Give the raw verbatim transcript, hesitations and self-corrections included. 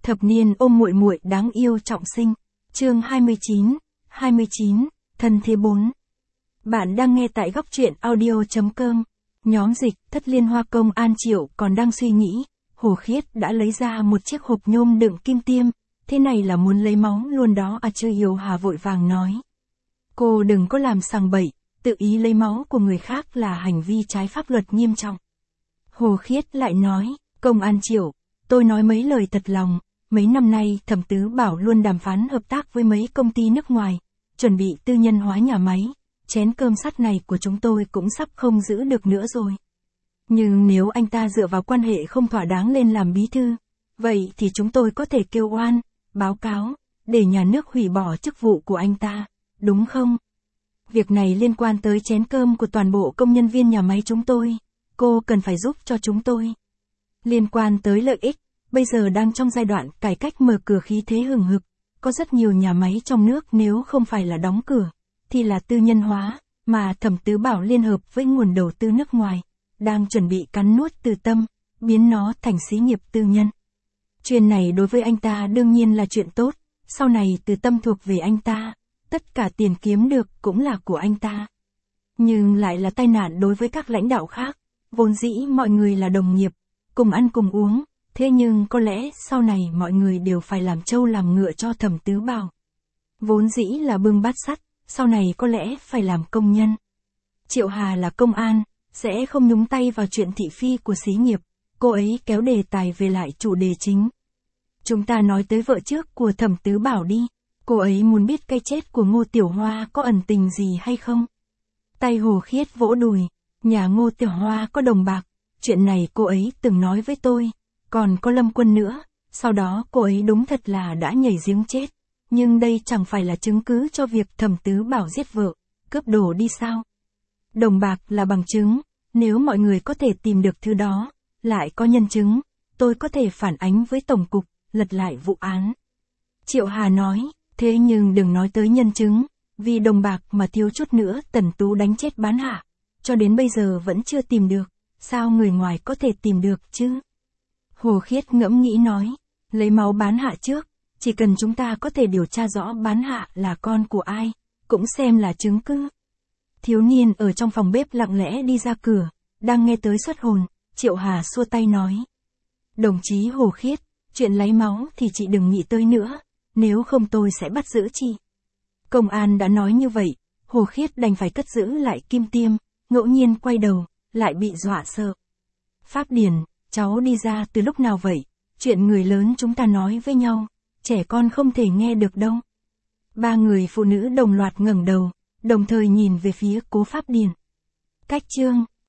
Thập niên ôm muội muội đáng yêu trọng sinh. Chương hai mươi chín, hai mươi chín, thân thế bốn. Bạn đang nghe tại góc truyện audio chấm com. Nhóm dịch Thất Liên Hoa Công An Triệu còn đang suy nghĩ, Hồ Khiết đã lấy ra một chiếc hộp nhôm đựng kim tiêm, thế này là muốn lấy máu luôn đó à? Chưa Hiểu Hà vội vàng nói. Cô đừng có làm sằng bậy, tự ý lấy máu của người khác là hành vi trái pháp luật nghiêm trọng. Hồ Khiết lại nói, Công An Triệu, tôi nói mấy lời thật lòng, mấy năm nay Thẩm Tứ Bảo luôn đàm phán hợp tác với mấy công ty nước ngoài, chuẩn bị tư nhân hóa nhà máy, chén cơm sắt này của chúng tôi cũng sắp không giữ được nữa rồi. Nhưng nếu anh ta dựa vào quan hệ không thỏa đáng lên làm bí thư, vậy thì chúng tôi có thể kêu oan, báo cáo, để nhà nước hủy bỏ chức vụ của anh ta, đúng không? Việc này liên quan tới chén cơm của toàn bộ công nhân viên nhà máy chúng tôi, cô cần phải giúp cho chúng tôi. Liên quan tới lợi ích, bây giờ đang trong giai đoạn cải cách mở cửa khí thế hừng hực, có rất nhiều nhà máy trong nước nếu không phải là đóng cửa, thì là tư nhân hóa, mà Thẩm Tứ Bảo liên hợp với nguồn đầu tư nước ngoài, đang chuẩn bị cắn nuốt Từ Tâm, biến nó thành xí nghiệp tư nhân. Chuyện này đối với anh ta đương nhiên là chuyện tốt, sau này Từ Tâm thuộc về anh ta, tất cả tiền kiếm được cũng là của anh ta. Nhưng lại là tai nạn đối với các lãnh đạo khác, vốn dĩ mọi người là đồng nghiệp, cùng ăn cùng uống, thế nhưng có lẽ sau này mọi người đều phải làm trâu làm ngựa cho Thẩm Tứ Bảo. Vốn dĩ là bưng bát sắt, sau này có lẽ phải làm công nhân. Triệu Hà là công an, sẽ không nhúng tay vào chuyện thị phi của xí nghiệp, cô ấy kéo đề tài về lại chủ đề chính. Chúng ta nói tới vợ trước của Thẩm Tứ Bảo đi, cô ấy muốn biết cái chết của Ngô Tiểu Hoa có ẩn tình gì hay không? Tay Hồ Khiết vỗ đùi, nhà Ngô Tiểu Hoa có đồng bạc, chuyện này cô ấy từng nói với tôi, còn có Lâm Quân nữa, sau đó cô ấy đúng thật là đã nhảy giếng chết, nhưng đây chẳng phải là chứng cứ cho việc Thẩm Tứ Bảo giết vợ, cướp đồ đi sao? Đồng bạc là bằng chứng, nếu mọi người có thể tìm được thứ đó, lại có nhân chứng, tôi có thể phản ánh với Tổng cục, lật lại vụ án. Triệu Hà nói, thế nhưng đừng nói tới nhân chứng, vì đồng bạc mà thiếu chút nữa Tần Tú đánh chết Bán Hạ, cho đến bây giờ vẫn chưa tìm được, sao người ngoài có thể tìm được chứ? Hồ Khiết ngẫm nghĩ nói, lấy máu Bán Hạ trước, chỉ cần chúng ta có thể điều tra rõ Bán Hạ là con của ai, cũng xem là chứng cứ. Thiếu niên ở trong phòng bếp lặng lẽ đi ra cửa, đang nghe tới xuất hồn, Triệu Hà xua tay nói. Đồng chí Hồ Khiết, chuyện lấy máu thì chị đừng nghĩ tới nữa, nếu không tôi sẽ bắt giữ chị. Công an đã nói như vậy, Hồ Khiết đành phải cất giữ lại kim tiêm, ngẫu nhiên quay đầu, lại bị dọa sợ. Pháp Điển, cháu đi ra từ lúc nào vậy? Chuyện người lớn chúng ta nói với nhau, trẻ con không thể nghe được đâu. Ba người phụ nữ đồng loạt ngẩng đầu, đồng thời nhìn về phía Cố Pháp Điển. Cách chương